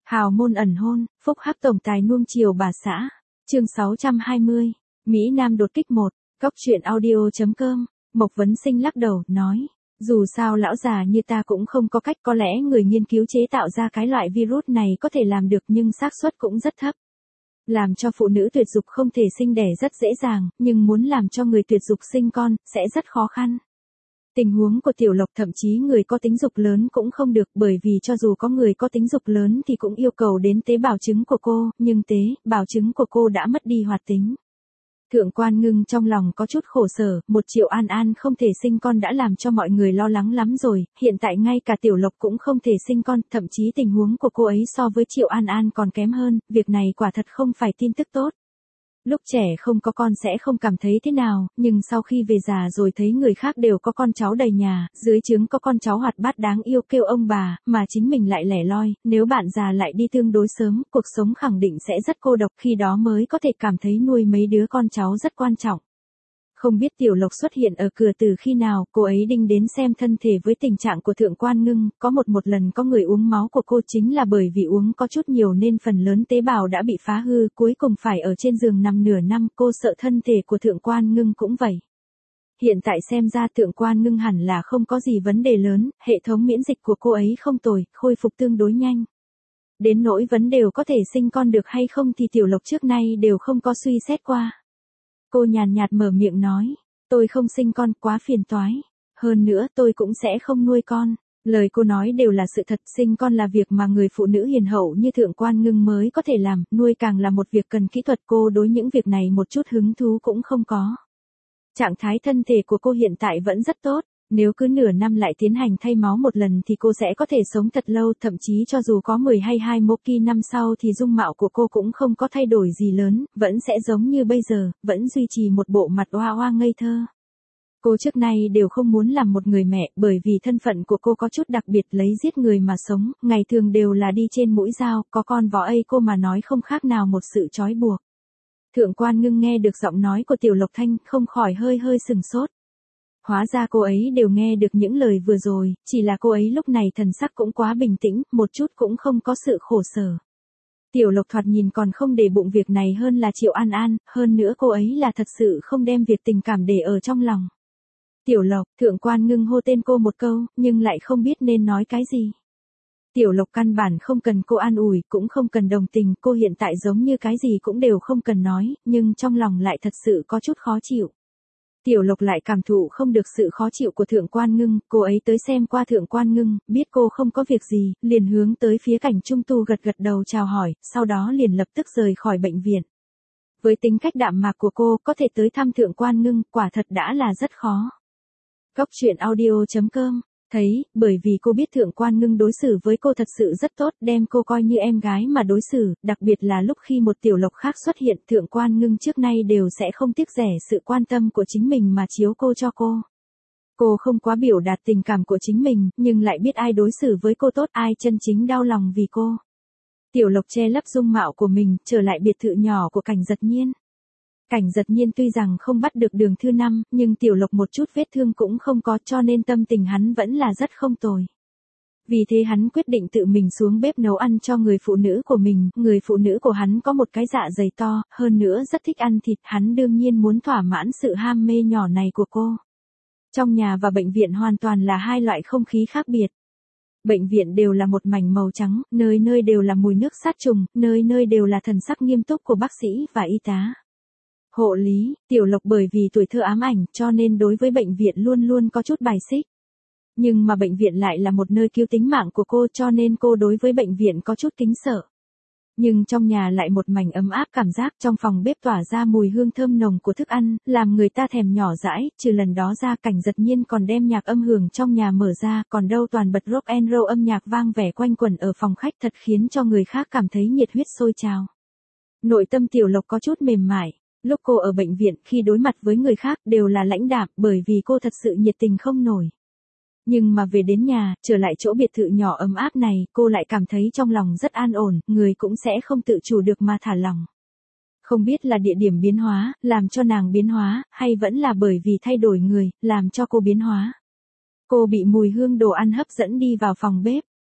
Hào môn ẩn hôn, phúc hắc tổng tài nuông chiều bà xã. Chương 620. Mỹ Nam đột kích 1. Góc truyện audio.com. Mộc Vấn Sinh lắc đầu, nói. Dù sao lão già như ta cũng không có cách, có lẽ người nghiên cứu chế tạo ra cái loại virus này có thể làm được nhưng xác suất cũng rất thấp. Làm cho phụ nữ tuyệt dục không thể sinh đẻ rất dễ dàng, nhưng muốn làm cho người tuyệt dục sinh con, sẽ rất khó khăn. Tình huống của Tiểu Lộc thậm chí người có tính dục lớn cũng không được, bởi vì cho dù có người có tính dục lớn thì cũng yêu cầu đến tế bào trứng của cô, nhưng tế bào trứng của cô đã mất đi hoạt tính. Thượng Quan Ngưng trong lòng có chút khổ sở, 1 Triệu An An không thể sinh con đã làm cho mọi người lo lắng lắm rồi, hiện tại ngay cả Tiểu Lộc cũng không thể sinh con, thậm chí tình huống của cô ấy so với Triệu An An còn kém hơn, việc này quả thật không phải tin tức tốt. Lúc trẻ không có con sẽ không cảm thấy thế nào, nhưng sau khi về già rồi thấy người khác đều có con cháu đầy nhà, dưới trướng có con cháu hoạt bát đáng yêu kêu ông bà, mà chính mình lại lẻ loi, nếu bạn già lại đi tương đối sớm, cuộc sống khẳng định sẽ rất cô độc, khi đó mới có thể cảm thấy nuôi mấy đứa con cháu rất quan trọng. Không biết Tiểu Lộc xuất hiện ở cửa từ khi nào, cô ấy đinh đến xem thân thể với tình trạng của Thượng Quan Ngưng, có một lần có người uống máu của cô chính là bởi vì uống có chút nhiều nên phần lớn tế bào đã bị phá hư, cuối cùng phải ở trên giường nằm nửa năm, cô sợ thân thể của Thượng Quan Ngưng cũng vậy. Hiện tại xem ra Thượng Quan Ngưng hẳn là không có gì vấn đề lớn, hệ thống miễn dịch của cô ấy không tồi, khôi phục tương đối nhanh. Đến nỗi vấn đề có thể sinh con được hay không thì Tiểu Lộc trước nay đều không có suy xét qua. Cô nhàn nhạt mở miệng nói, tôi không sinh con quá phiền toái. Hơn nữa tôi cũng sẽ không nuôi con. Lời cô nói đều là sự thật, sinh con là việc mà người phụ nữ hiền hậu như Thượng Quan Ngưng mới có thể làm, nuôi càng là một việc cần kỹ thuật, cô đối những việc này một chút hứng thú cũng không có. Trạng thái thân thể của cô hiện tại vẫn rất tốt. Nếu cứ nửa năm lại tiến hành thay máu một lần thì cô sẽ có thể sống thật lâu, thậm chí cho dù có 10 hay 21 năm sau thì dung mạo của cô cũng không có thay đổi gì lớn, vẫn sẽ giống như bây giờ, vẫn duy trì một bộ mặt hoa hoa ngây thơ. Cô trước nay đều không muốn làm một người mẹ, bởi vì thân phận của cô có chút đặc biệt, lấy giết người mà sống, ngày thường đều là đi trên mũi dao, có con vó ấy cô mà nói không khác nào một sự trói buộc. Thượng Quan Ngưng nghe được giọng nói của Tiểu Lộc Thanh, không khỏi hơi sừng sốt. Hóa ra cô ấy đều nghe được những lời vừa rồi, chỉ là cô ấy lúc này thần sắc cũng quá bình tĩnh, một chút cũng không có sự khổ sở. Tiểu Lộc thoạt nhìn còn không để bụng việc này hơn là Triệu An An, hơn nữa cô ấy là thật sự không đem việc tình cảm để ở trong lòng. Tiểu Lộc, Thượng Quan Ngưng hô tên cô một câu, nhưng lại không biết nên nói cái gì. Tiểu Lộc căn bản không cần cô an ủi, cũng không cần đồng tình, cô hiện tại giống như cái gì cũng đều không cần nói, nhưng trong lòng lại thật sự có chút khó chịu. Tiểu Lộc lại cảm thụ không được sự khó chịu của Thượng Quan Ngưng, cô ấy tới xem qua Thượng Quan Ngưng, biết cô không có việc gì, liền hướng tới phía Cảnh Trung Tu gật đầu chào hỏi, sau đó liền lập tức rời khỏi bệnh viện. Với tính cách đạm mạc của cô, có thể tới thăm Thượng Quan Ngưng, quả thật đã là rất khó. Góc truyện audio.com. Thấy, bởi vì cô biết Thượng Quan Ngưng đối xử với cô thật sự rất tốt, đem cô coi như em gái mà đối xử, đặc biệt là lúc khi một Tiểu Lộc khác xuất hiện, Thượng Quan Ngưng trước nay đều sẽ không tiếc rẻ sự quan tâm của chính mình mà chiếu cô cho cô. Cô không quá biểu đạt tình cảm của chính mình, nhưng lại biết ai đối xử với cô tốt, ai chân chính đau lòng vì cô. Tiểu Lộc che lấp dung mạo của mình, trở lại biệt thự nhỏ của Cảnh Giật Nhiên. Cảnh Giật Nhiên tuy rằng không bắt được Đường Thư Năm, nhưng Tiểu Lộc một chút vết thương cũng không có, cho nên tâm tình hắn vẫn là rất không tồi. Vì thế hắn quyết định tự mình xuống bếp nấu ăn cho người phụ nữ của mình, người phụ nữ của hắn có một cái dạ dày to, hơn nữa rất thích ăn thịt, hắn đương nhiên muốn thỏa mãn sự ham mê nhỏ này của cô. Trong nhà và bệnh viện hoàn toàn là hai loại không khí khác biệt. Bệnh viện đều là một mảnh màu trắng, nơi nơi đều là mùi nước sát trùng, nơi nơi đều là thần sắc nghiêm túc của bác sĩ và y tá. Hộ lý, Tiểu Lộc bởi vì tuổi thơ ám ảnh cho nên đối với bệnh viện luôn luôn có chút bài xích. Nhưng mà bệnh viện lại là một nơi cứu tính mạng của cô cho nên cô đối với bệnh viện có chút kính sợ. Nhưng trong nhà lại một mảnh ấm áp, cảm giác trong phòng bếp tỏa ra mùi hương thơm nồng của thức ăn, làm người ta thèm nhỏ dãi, trừ lần đó ra Cảnh Giật Nhiên còn đem nhạc âm hưởng trong nhà mở ra, còn đâu toàn bật rock and roll âm nhạc vang vẻ quanh quẩn ở phòng khách thật khiến cho người khác cảm thấy nhiệt huyết sôi trào. Nội tâm Tiểu Lộc có chút mềm mại. Lúc cô ở bệnh viện, khi đối mặt với người khác đều là lãnh đạm, bởi vì cô thật sự nhiệt tình không nổi. Nhưng mà về đến nhà, trở lại chỗ biệt thự nhỏ ấm áp này, cô lại cảm thấy trong lòng rất an ổn, người cũng sẽ không tự chủ được mà thả lỏng. Không biết là địa điểm biến hóa, làm cho nàng biến hóa, hay vẫn là bởi vì thay đổi người, làm cho cô biến hóa. Cô bị mùi hương đồ ăn hấp dẫn đi vào phòng bếp.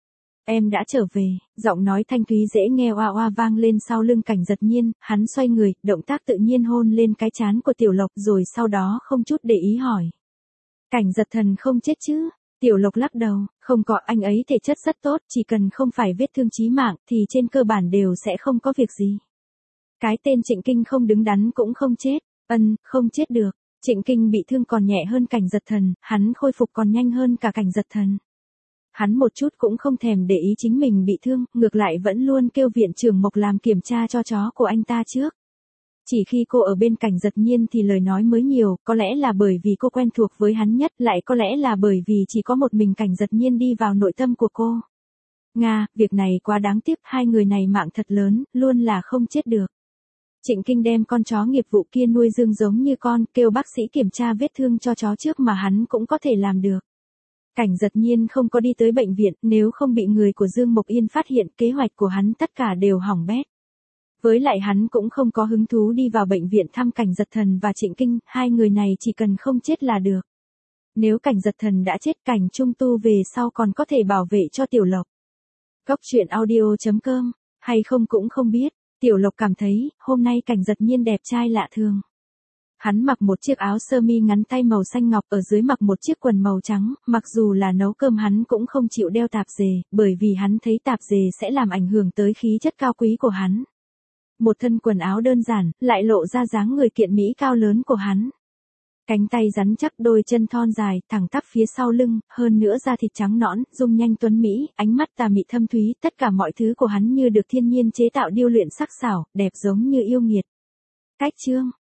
Em đã trở về, giọng nói thanh thúy dễ nghe oa oa vang lên sau lưng Cảnh Giật Nhiên, hắn xoay người, động tác tự nhiên hôn lên cái trán của Tiểu Lộc rồi sau đó không chút để ý hỏi. Cảnh Giật Thần không chết chứ? Tiểu Lộc lắc đầu, không có, anh ấy thể chất rất tốt, chỉ cần không phải vết thương chí mạng thì trên cơ bản đều sẽ không có việc gì. Cái tên Trịnh Kinh không đứng đắn cũng không chết, không chết được. Trịnh Kinh bị thương còn nhẹ hơn Cảnh Giật Thần, hắn khôi phục còn nhanh hơn cả Cảnh Giật Thần. Hắn một chút cũng không thèm để ý chính mình bị thương, ngược lại vẫn luôn kêu viện trưởng Mộc làm kiểm tra cho chó của anh ta trước. Chỉ khi cô ở bên Cảnh Giật Nhiên thì lời nói mới nhiều, có lẽ là bởi vì cô quen thuộc với hắn nhất, lại có lẽ là bởi vì chỉ có một mình Cảnh Giật Nhiên đi vào nội tâm của cô. Việc này quá đáng tiếc, hai người này mạng thật lớn, luôn là không chết được. Trịnh Kinh đem con chó nghiệp vụ kia nuôi dưỡng giống như con, kêu bác sĩ kiểm tra vết thương cho chó trước mà hắn cũng có thể làm được. Cảnh Giật Nhiên không có đi tới bệnh viện, nếu không bị người của Dương Mộc Yên phát hiện, kế hoạch của hắn tất cả đều hỏng bét. Với lại hắn cũng không có hứng thú đi vào bệnh viện thăm Cảnh Giật Thần và Trịnh Kinh, hai người này chỉ cần không chết là được. Nếu Cảnh Giật Thần đã chết, Cảnh Trung Tu về sau còn có thể bảo vệ cho Tiểu Lộc. Góc truyện audio.com, hay không cũng không biết, Tiểu Lộc cảm thấy, hôm nay Cảnh Giật Nhiên đẹp trai lạ thường. Hắn mặc một chiếc áo sơ mi ngắn tay màu xanh ngọc, ở dưới mặc một chiếc quần màu trắng, mặc dù là nấu cơm hắn cũng không chịu đeo tạp dề, bởi vì hắn thấy tạp dề sẽ làm ảnh hưởng tới khí chất cao quý của hắn. Một thân quần áo đơn giản, lại lộ ra dáng người kiện mỹ cao lớn của hắn. Cánh tay rắn chắc, đôi chân thon dài, thẳng tắp phía sau lưng, hơn nữa da thịt trắng nõn, dung nhanh tuấn mỹ, ánh mắt tà mị thâm thúy, tất cả mọi thứ của hắn như được thiên nhiên chế tạo điêu luyện sắc sảo, đẹp giống như yêu nghiệt. Cách chương